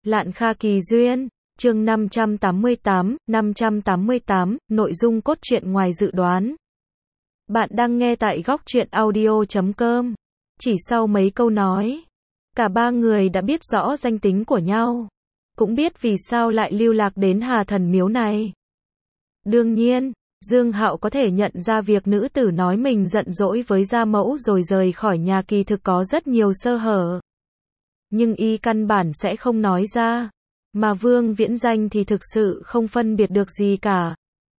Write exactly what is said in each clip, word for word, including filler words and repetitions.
Lạn Kha Kỳ Duyên, chương năm trăm tám mươi tám, năm trăm tám mươi tám, nội dung cốt truyện ngoài dự đoán. Bạn đang nghe tại góc truyện audio chấm com. Chỉ sau mấy câu nói, cả ba người đã biết rõ danh tính của nhau, cũng biết vì sao lại lưu lạc đến Hà Thần Miếu này. Đương nhiên, Dương Hạo có thể nhận ra việc nữ tử nói mình giận dỗi với gia mẫu rồi rời khỏi nhà kỳ thực có rất nhiều sơ hở. Nhưng y căn bản sẽ không nói ra. Mà Vương Viễn Danh thì thực sự không phân biệt được gì cả.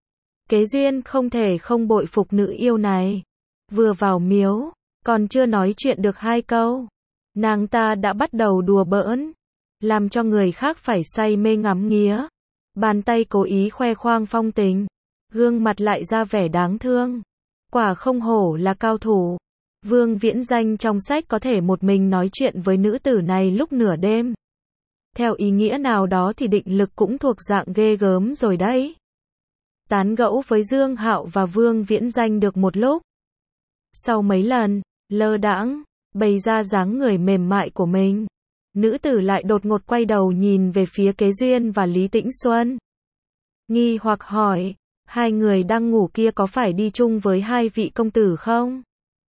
Kế Duyên không thể không bội phục nữ yêu này. Vừa vào miếu, còn chưa nói chuyện được hai câu, nàng ta đã bắt đầu đùa bỡn, làm cho người khác phải say mê ngắm nghía. Bàn tay cố ý khoe khoang phong tình, gương mặt lại ra vẻ đáng thương. Quả không hổ là cao thủ. Vương Viễn Danh trong sách có thể một mình nói chuyện với nữ tử này lúc nửa đêm. Theo ý nghĩa nào đó thì định lực cũng thuộc dạng ghê gớm rồi đấy. Tán gẫu với Dương Hạo và Vương Viễn Danh được một lúc. Sau mấy lần lơ đãng bày ra dáng người mềm mại của mình, nữ tử lại đột ngột quay đầu nhìn về phía Kế Duyên và Lý Tĩnh Xuân. Nghi hoặc hỏi, hai người đang ngủ kia có phải đi chung với hai vị công tử không?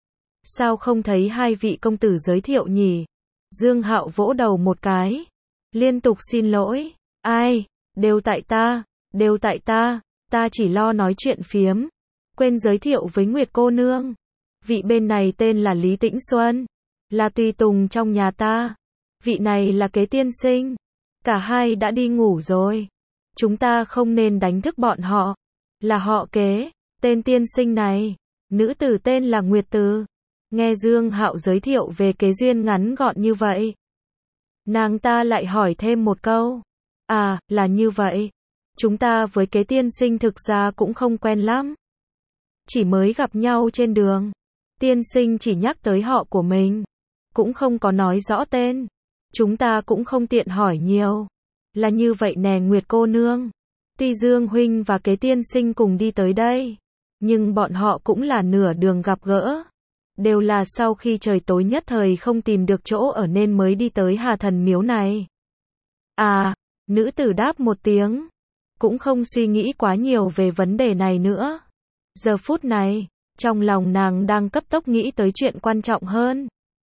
Sao không thấy hai vị công tử giới thiệu nhỉ? Dương Hạo vỗ đầu một cái, liên tục xin lỗi. Ai? Đều tại ta, đều tại ta, ta chỉ lo nói chuyện phiếm, quên giới thiệu với Nguyệt cô nương. Vị bên này tên là Lý Tĩnh Xuân, là tùy tùng trong nhà ta. Vị này là Kế tiên sinh. Cả hai đã đi ngủ rồi. Chúng ta không nên đánh thức bọn họ. Là họ Kế, tên tiên sinh này. Nữ tử tên là Nguyệt Từ. Nghe Dương Hạo giới thiệu về Kế Duyên ngắn gọn như vậy, nàng ta lại hỏi thêm một câu. À, là như vậy. Chúng ta với Kế tiên sinh thực ra cũng không quen lắm. Chỉ mới gặp nhau trên đường. Tiên sinh chỉ nhắc tới họ của mình, cũng không có nói rõ tên. Chúng ta cũng không tiện hỏi nhiều. Là như vậy nè Nguyệt cô nương. Tuy Dương huynh và Kế tiên sinh cùng đi tới đây, nhưng bọn họ cũng là nửa đường gặp gỡ. Đều là sau khi trời tối nhất thời không tìm được chỗ ở nên mới đi tới Hà Thần Miếu này. À, nữ tử đáp một tiếng, cũng không suy nghĩ quá nhiều về vấn đề này nữa. Giờ phút này, trong lòng nàng đang cấp tốc nghĩ tới chuyện quan trọng hơn.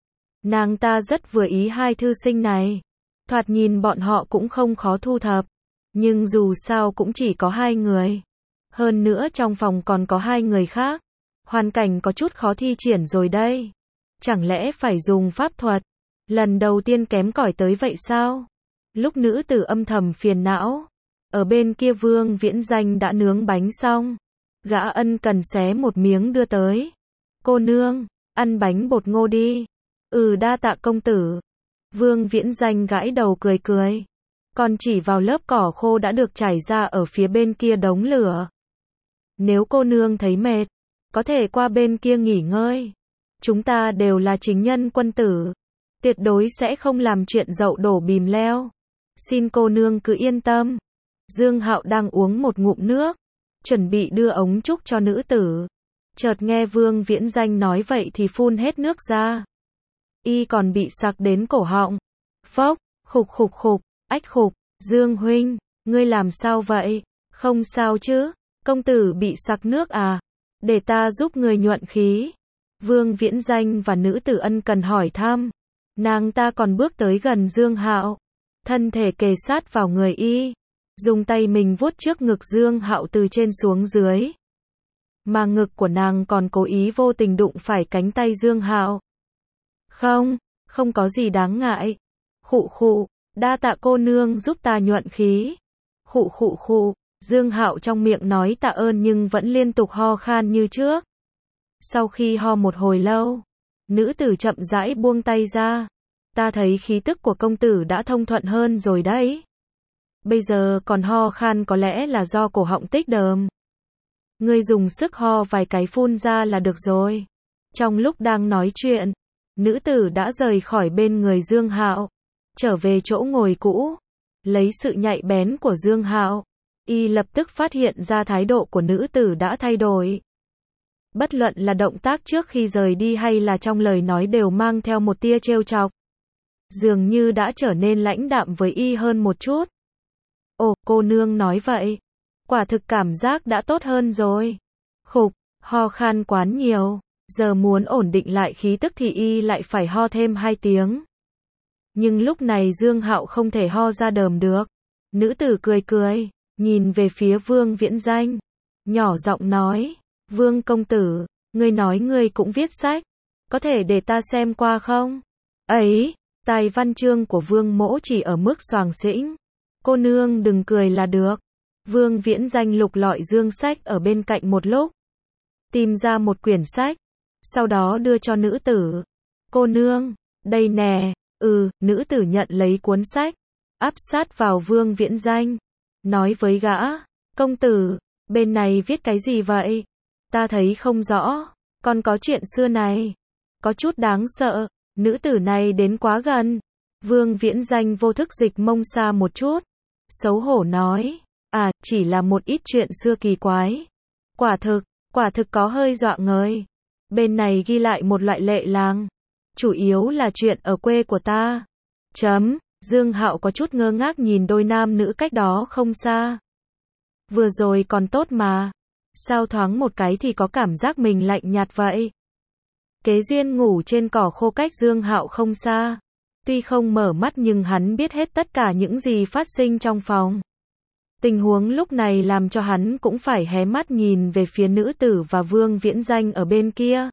Nàng ta rất vừa ý hai thư sinh này. Thoạt nhìn bọn họ cũng không khó thu thập, nhưng dù sao cũng chỉ có hai người. Hơn nữa trong phòng còn có hai người khác. Hoàn cảnh có chút khó thi triển rồi đây. Chẳng lẽ phải dùng pháp thuật? Lần đầu tiên kém cỏi tới vậy sao? Lúc nữ tử âm thầm phiền não, ở bên kia Vương Viễn Danh đã nướng bánh xong. Gã ân cần xé một miếng đưa tới. Cô nương, ăn bánh bột ngô đi. Ừ đa tạ công tử. Vương Viễn Danh gãi đầu cười cười, còn chỉ vào lớp cỏ khô đã được trải ra ở phía bên kia đống lửa. Nếu cô nương thấy mệt, có thể qua bên kia nghỉ ngơi. Chúng ta đều là chính nhân quân tử, tuyệt đối sẽ không làm chuyện dậu đổ bìm leo. Xin cô nương cứ yên tâm. Dương Hạo đang uống một ngụm nước, chuẩn bị đưa ống trúc cho nữ tử. Chợt nghe Vương Viễn Danh nói vậy thì phun hết nước ra. Y còn bị sặc đến cổ họng. Phốc, khục khục khục, ách khục. Dương huynh, ngươi làm sao vậy? Không sao chứ? Công tử bị sặc nước à? Để ta giúp người nhuận khí. Vương Viễn Danh và nữ tử ân cần hỏi thăm. Nàng ta còn bước tới gần Dương Hạo, thân thể kề sát vào người y, dùng tay mình vuốt trước ngực Dương Hạo từ trên xuống dưới. Mà ngực của nàng còn cố ý vô tình đụng phải cánh tay Dương Hạo. Không, không có gì đáng ngại. Khụ khụ, đa tạ cô nương giúp ta nhuận khí. Khụ khụ khụ. Dương Hạo trong miệng nói tạ ơn nhưng vẫn liên tục ho khan như trước. Sau khi ho một hồi lâu, nữ tử chậm rãi buông tay ra. Ta thấy khí tức của công tử đã thông thuận hơn rồi đấy. Bây giờ còn ho khan có lẽ là do cổ họng tích đờm. Ngươi dùng sức ho vài cái phun ra là được rồi. Trong lúc đang nói chuyện, nữ tử đã rời khỏi bên người Dương Hạo, trở về chỗ ngồi cũ. Lấy sự nhạy bén của Dương Hạo, y lập tức phát hiện ra thái độ của nữ tử đã thay đổi. Bất luận là động tác trước khi rời đi hay là trong lời nói đều mang theo một tia trêu chọc. dường như đã trở nên lãnh đạm với y hơn một chút. Ồ, cô nương nói vậy. Quả thực cảm giác đã tốt hơn rồi. Khục, ho khan quán nhiều. Giờ muốn ổn định lại khí tức thì y lại phải ho thêm hai tiếng. Nhưng lúc này Dương Hạo không thể ho ra đờm được. Nữ tử cười cười, nhìn về phía Vương Viễn Danh. Nhỏ giọng nói, Vương công tử, ngươi nói ngươi cũng viết sách. Có thể để ta xem qua không? Ấy, tài văn chương của Vương mỗ chỉ ở mức xoàng xĩnh. Cô nương đừng cười là được. Vương Viễn Danh lục lọi dương sách ở bên cạnh một lúc. Tìm ra một quyển sách. Sau đó đưa cho nữ tử. Cô nương, đây nè. Ừ, nữ tử nhận lấy cuốn sách. Áp sát vào Vương Viễn Danh. Nói với gã. Công tử, bên này viết cái gì vậy? Ta thấy không rõ. Còn có chuyện xưa này. Có chút đáng sợ. Nữ tử này đến quá gần. Vương Viễn Danh vô thức dịch mông xa một chút. Xấu hổ nói. À, chỉ là một ít chuyện xưa kỳ quái. Quả thực, quả thực có hơi dọa người. Bên này ghi lại một loại lệ làng. Chủ yếu là chuyện ở quê của ta. Chấm, Dương Hạo có chút ngơ ngác nhìn đôi nam nữ cách đó không xa. Vừa rồi còn tốt mà. Sao thoáng một cái thì có cảm giác mình lạnh nhạt vậy? Kế Duyên ngủ trên cỏ khô cách Dương Hạo không xa. Tuy không mở mắt nhưng hắn biết hết tất cả những gì phát sinh trong phòng. Tình huống lúc này làm cho hắn cũng phải hé mắt nhìn về phía nữ tử và Vương Viễn Danh ở bên kia.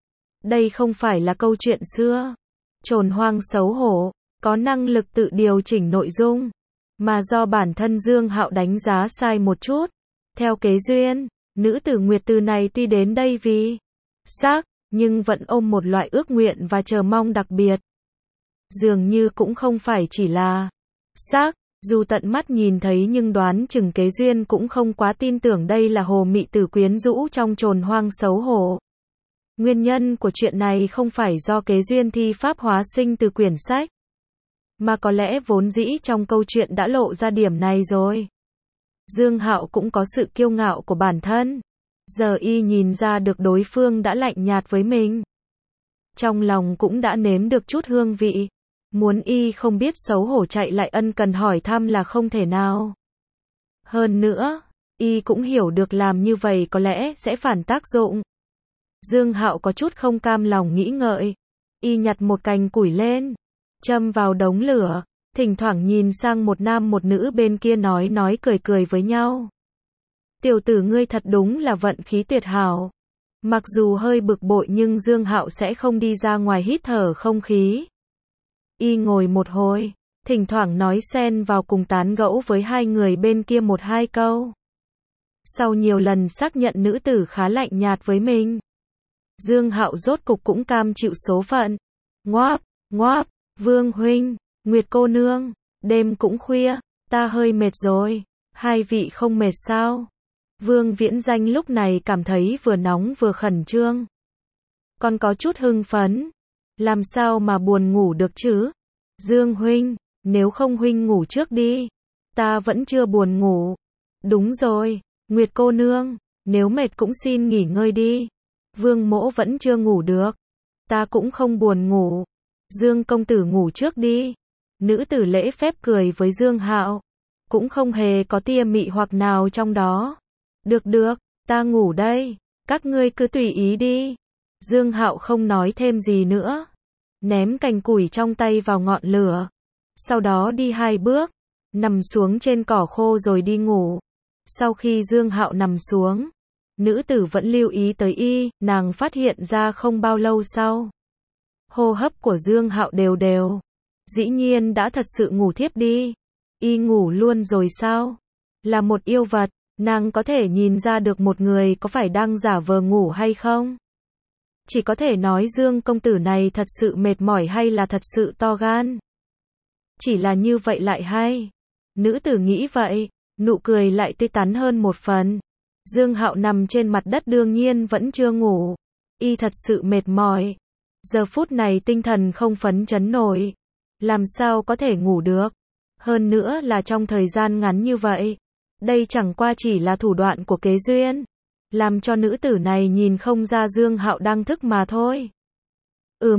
Đây không phải là câu chuyện xưa. Trồn hoang xấu hổ, có năng lực tự điều chỉnh nội dung. Mà do bản thân Dương Hạo đánh giá sai một chút. Theo Kế Duyên, nữ tử Nguyệt Từ này tuy đến đây vì xác, nhưng vẫn ôm một loại ước nguyện và chờ mong đặc biệt. Dường như cũng không phải chỉ là xác. Dù tận mắt nhìn thấy nhưng đoán chừng Kế Duyên cũng không quá tin tưởng đây là hồ mị tử quyến rũ trong Trồn hoang xấu hổ. Nguyên nhân của chuyện này không phải do Kế Duyên thi pháp hóa sinh từ quyển sách. Mà có lẽ vốn dĩ trong câu chuyện đã lộ ra điểm này rồi. Dương Hạo cũng có sự kiêu ngạo của bản thân. Giờ y nhìn ra được đối phương đã lạnh nhạt với mình. Trong lòng cũng đã nếm được chút hương vị. Muốn y không biết xấu hổ chạy lại ân cần hỏi thăm là không thể nào. Hơn nữa, y cũng hiểu được làm như vậy có lẽ sẽ phản tác dụng. Dương Hạo có chút không cam lòng nghĩ ngợi. Y nhặt một cành củi lên, châm vào đống lửa, thỉnh thoảng nhìn sang một nam một nữ bên kia nói nói cười cười với nhau. Tiểu tử ngươi thật đúng là vận khí tuyệt hảo. Mặc dù hơi bực bội nhưng Dương Hạo sẽ không đi ra ngoài hít thở không khí. Y ngồi một hồi, thỉnh thoảng nói xen vào cùng tán gẫu với hai người bên kia một hai câu. Sau nhiều lần xác nhận nữ tử khá lạnh nhạt với mình, Dương Hạo rốt cục cũng cam chịu số phận. Ngoáp, ngoáp, Vương huynh, Nguyệt cô nương, đêm cũng khuya, ta hơi mệt rồi, hai vị không mệt sao? Vương Viễn Danh lúc này cảm thấy vừa nóng vừa khẩn trương. Còn có chút hưng phấn. Làm sao mà buồn ngủ được chứ? Dương huynh, nếu không huynh ngủ trước đi. Ta vẫn chưa buồn ngủ. Đúng rồi, Nguyệt cô nương, nếu mệt cũng xin nghỉ ngơi đi. Vương mỗ vẫn chưa ngủ được. Ta cũng không buồn ngủ. Dương công tử ngủ trước đi. Nữ tử lễ phép cười với Dương Hạo. Cũng không hề có tia mị hoặc nào trong đó. Được được, ta ngủ đây. Các ngươi cứ tùy ý đi. Dương Hạo không nói thêm gì nữa. Ném cành củi trong tay vào ngọn lửa. Sau đó đi hai bước. Nằm xuống trên cỏ khô rồi đi ngủ. Sau khi Dương Hạo nằm xuống, nữ tử vẫn lưu ý tới y. Nàng phát hiện ra không bao lâu sau, hô hấp của Dương Hạo đều đều. Dĩ nhiên đã thật sự ngủ thiếp đi. Y ngủ luôn rồi sao? Là một yêu vật, nàng có thể nhìn ra được một người có phải đang giả vờ ngủ hay không? Chỉ có thể nói Dương công tử này thật sự mệt mỏi hay là thật sự to gan. Chỉ là như vậy lại hay. Nữ tử nghĩ vậy, nụ cười lại tươi tắn hơn một phần. Dương Hạo nằm trên mặt đất đương nhiên vẫn chưa ngủ. Y thật sự mệt mỏi. Giờ phút này tinh thần không phấn chấn nổi. Làm sao có thể ngủ được? Hơn nữa là trong thời gian ngắn như vậy. Đây chẳng qua chỉ là thủ đoạn của Kế Duyên. Làm cho nữ tử này nhìn không ra Dương Hạo đang thức mà thôi. Ừm,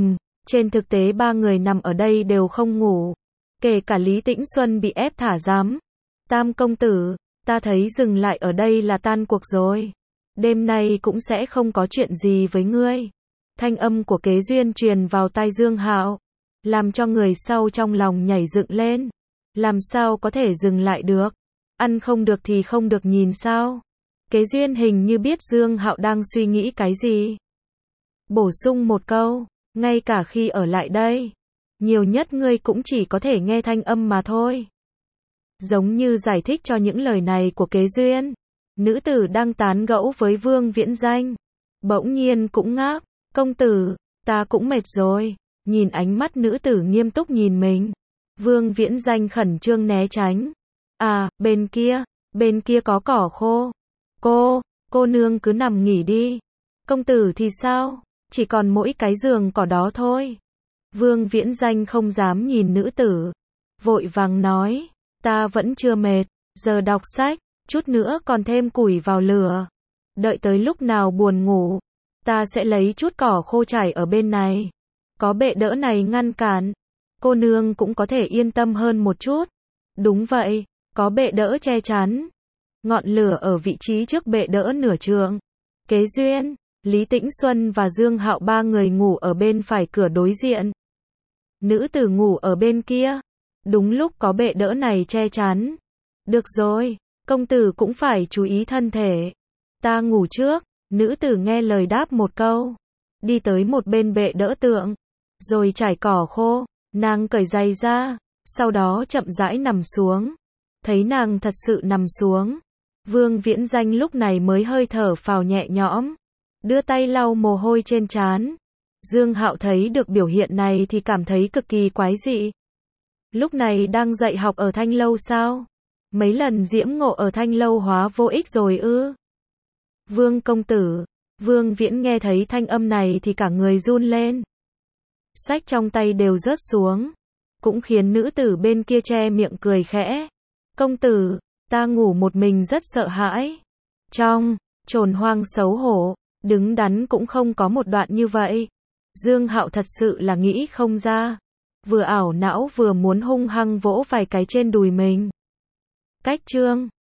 Trên thực tế ba người nằm ở đây đều không ngủ. Kể cả Lý Tĩnh Xuân bị ép thả giám. Tam công tử, ta thấy dừng lại ở đây là tan cuộc rồi. Đêm nay cũng sẽ không có chuyện gì với ngươi. Thanh âm của Kế Duyên truyền vào tai Dương Hạo, làm cho người sau trong lòng nhảy dựng lên. Làm sao có thể dừng lại được? Ăn không được thì không được nhìn sao? Kế Duyên hình như biết Dương Hạo đang suy nghĩ cái gì. Bổ sung một câu, ngay cả khi ở lại đây, nhiều nhất ngươi cũng chỉ có thể nghe thanh âm mà thôi. Giống như giải thích cho những lời này của Kế Duyên, nữ tử đang tán gẫu với Vương Viễn Danh, bỗng nhiên cũng ngáp, công tử, ta cũng mệt rồi. Nhìn ánh mắt nữ tử nghiêm túc nhìn mình, Vương Viễn Danh khẩn trương né tránh. À, bên kia, bên kia có cỏ khô. Cô, cô nương cứ nằm nghỉ đi. Công tử thì sao? Chỉ còn mỗi cái giường cỏ đó thôi. Vương Viễn Danh không dám nhìn nữ tử, vội vàng nói, ta vẫn chưa mệt, giờ đọc sách, chút nữa còn thêm củi vào lửa. Đợi tới lúc nào buồn ngủ, ta sẽ lấy chút cỏ khô trải ở bên này. Có bệ đỡ này ngăn cản, cô nương cũng có thể yên tâm hơn một chút. Đúng vậy, có bệ đỡ che chắn. Ngọn lửa ở vị trí trước bệ đỡ nửa trượng. Kế Duyên, Lý Tĩnh Xuân và Dương Hạo ba người ngủ ở bên phải cửa đối diện. Nữ tử ngủ ở bên kia. Đúng lúc có bệ đỡ này che chắn. Được rồi, công tử cũng phải chú ý thân thể. Ta ngủ trước. Nữ tử nghe lời đáp một câu, đi tới một bên bệ đỡ tượng, rồi trải cỏ khô, nàng cởi giày ra, sau đó chậm rãi nằm xuống. Thấy nàng thật sự nằm xuống, Vương Viễn Danh lúc này mới hơi thở phào nhẹ nhõm, đưa tay lau mồ hôi trên trán. Dương Hạo thấy được biểu hiện này thì cảm thấy cực kỳ quái dị. Lúc này đang dạy học ở Thanh Lâu sao? Mấy lần diễm ngộ ở Thanh Lâu hóa vô ích rồi ư? Vương công tử, Vương Viễn nghe thấy thanh âm này thì cả người run lên. Sách trong tay đều rớt xuống, cũng khiến nữ tử bên kia che miệng cười khẽ. Công tử, ta ngủ một mình rất sợ hãi. Trong, chồn hoang xấu hổ, đứng đắn cũng không có một đoạn như vậy. Dương Hạo thật sự là nghĩ không ra. Vừa ảo não vừa muốn hung hăng vỗ vài cái trên đùi mình. Cách chương